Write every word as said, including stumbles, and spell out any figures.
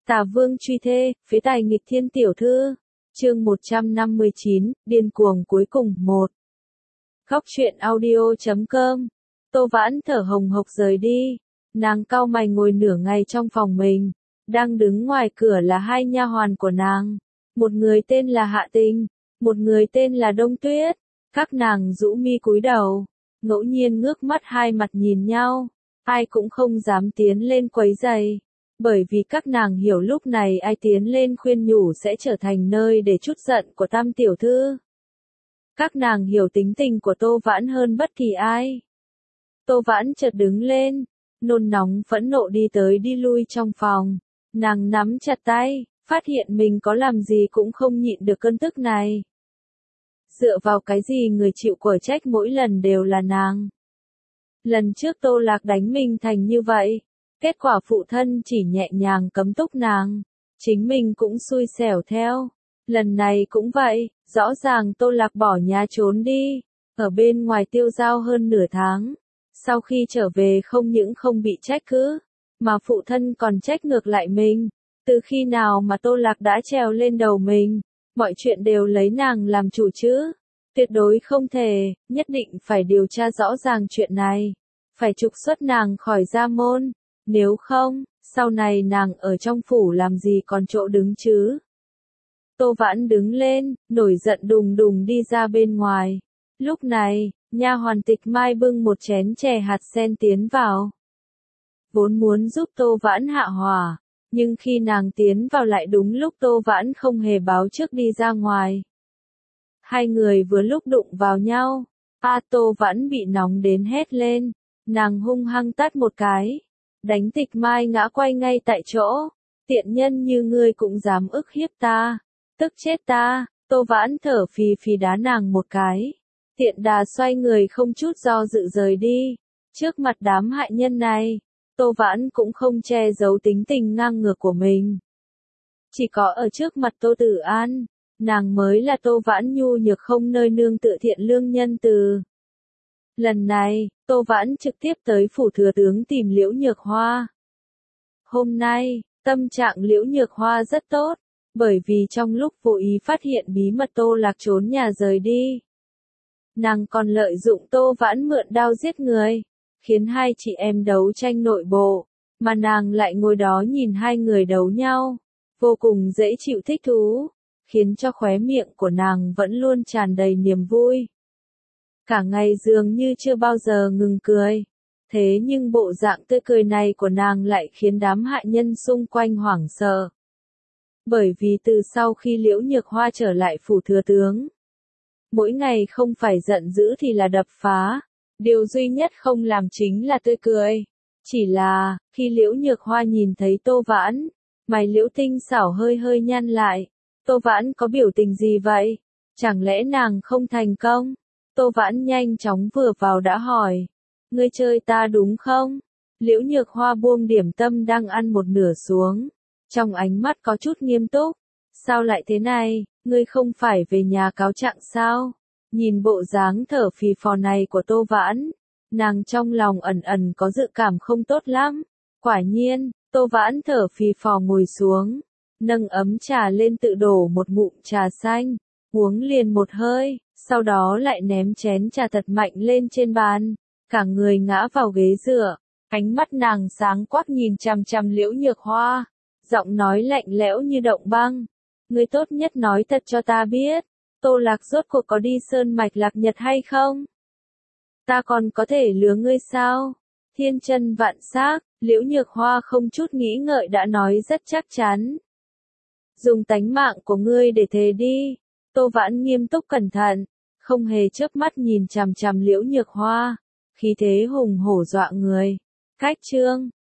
Tà Vương truy thê, phế tài nghịch thiên tiểu thư. Chương một trăm năm mươi chín, điên cuồng cuối cùng một. Góc truyện audio chấm com. Tô Vãn thở hồng hộc rời đi. Nàng cau mày ngồi nửa ngày trong phòng mình. Đang đứng ngoài cửa là hai nha hoàn của nàng. Một người tên là Hạ Tình, một người tên là Đông Tuyết. Các nàng rũ mi cúi đầu, ngẫu nhiên ngước mắt hai mặt nhìn nhau. Ai cũng không dám tiến lên quấy rầy. Bởi vì các nàng hiểu lúc này ai tiến lên khuyên nhủ sẽ trở thành nơi để trút giận của Tam tiểu thư. Các nàng hiểu tính tình của Tô Vãn hơn bất kỳ ai. Tô Vãn chợt đứng lên, nôn nóng phẫn nộ đi tới đi lui trong phòng. Nàng nắm chặt tay, phát hiện mình có làm gì cũng không nhịn được cơn tức này. Dựa vào cái gì người chịu quở trách mỗi lần đều là nàng. Lần trước Tô Lạc đánh mình thành như vậy. Kết quả phụ thân chỉ nhẹ nhàng cấm túc nàng, chính mình cũng xui xẻo theo. Lần này cũng vậy, rõ ràng Tô Lạc bỏ nhà trốn đi, ở bên ngoài tiêu dao hơn nửa tháng. Sau khi trở về không những không bị trách cứ, mà phụ thân còn trách ngược lại mình. Từ khi nào mà Tô Lạc đã trèo lên đầu mình, mọi chuyện đều lấy nàng làm chủ chứ. Tuyệt đối không thể, nhất định phải điều tra rõ ràng chuyện này. Phải trục xuất nàng khỏi gia môn. Nếu không, sau này nàng ở trong phủ làm gì còn chỗ đứng chứ? Tô Vãn đứng lên, nổi giận đùng đùng đi ra bên ngoài. Lúc này, nha hoàn Tịch Mai bưng một chén chè hạt sen tiến vào. Vốn muốn giúp Tô Vãn hạ hỏa, nhưng khi nàng tiến vào lại đúng lúc Tô Vãn không hề báo trước đi ra ngoài. Hai người vừa lúc đụng vào nhau, a Tô Vãn bị nóng đến hét lên, nàng hung hăng tát một cái. Đánh Tịch Mai ngã quay ngay tại chỗ. Tiện nhân như ngươi cũng dám ức hiếp ta. Tức chết ta. Tô Vãn thở phì phì đá nàng một cái. Tiện đà xoay người không chút do dự rời đi. Trước mặt đám hại nhân này, Tô Vãn cũng không che giấu tính tình ngang ngược của mình. Chỉ có ở trước mặt Tô Tử An, nàng mới là Tô Vãn nhu nhược không nơi nương tựa thiện lương nhân từ. Lần này, Tô Vãn trực tiếp tới phủ thừa tướng tìm Liễu Nhược Hoa. Hôm nay, tâm trạng Liễu Nhược Hoa rất tốt, bởi vì trong lúc vô ý phát hiện bí mật Tô Lạc trốn nhà rời đi. Nàng còn lợi dụng Tô Vãn mượn đao giết người, khiến hai chị em đấu tranh nội bộ, mà nàng lại ngồi đó nhìn hai người đấu nhau, vô cùng dễ chịu thích thú, khiến cho khóe miệng của nàng vẫn luôn tràn đầy niềm vui. Cả ngày dường như chưa bao giờ ngừng cười. Thế nhưng bộ dạng tươi cười này của nàng lại khiến đám hại nhân xung quanh hoảng sợ. Bởi vì từ sau khi Liễu Nhược Hoa trở lại phủ thừa tướng, mỗi ngày không phải giận dữ thì là đập phá. Điều duy nhất không làm chính là tươi cười. Chỉ là, khi Liễu Nhược Hoa nhìn thấy Tô Vãn, mày Liễu tinh xảo hơi hơi nhăn lại. Tô Vãn có biểu tình gì vậy? Chẳng lẽ nàng không thành công? Tô Vãn nhanh chóng vừa vào đã hỏi. Ngươi chơi ta đúng không? Liễu Nhược Hoa buông điểm tâm đang ăn một nửa xuống. Trong ánh mắt có chút nghiêm túc. Sao lại thế này? Ngươi không phải về nhà cáo trạng sao? Nhìn bộ dáng thở phì phò này của Tô Vãn, nàng trong lòng ẩn ẩn có dự cảm không tốt lắm. Quả nhiên, Tô Vãn thở phì phò ngồi xuống, nâng ấm trà lên tự đổ một ngụm trà xanh, uống liền một hơi. Sau đó lại ném chén trà thật mạnh lên trên bàn, cả người ngã vào ghế dựa, ánh mắt nàng sáng quắc nhìn chằm chằm Liễu Nhược Hoa, giọng nói lạnh lẽo như động băng. Ngươi tốt nhất nói thật cho ta biết, Tô Lạc rốt cuộc có đi sơn mạch Lạc Nhật hay không? Ta còn có thể lừa ngươi sao? Thiên chân vạn xác, Liễu Nhược Hoa không chút nghĩ ngợi đã nói rất chắc chắn. Dùng tánh mạng của ngươi để thề đi. Tô Vãn nghiêm túc cẩn thận, không hề chớp mắt nhìn chằm chằm Liễu Nhược Hoa, khí thế hùng hổ dọa người. Cách chương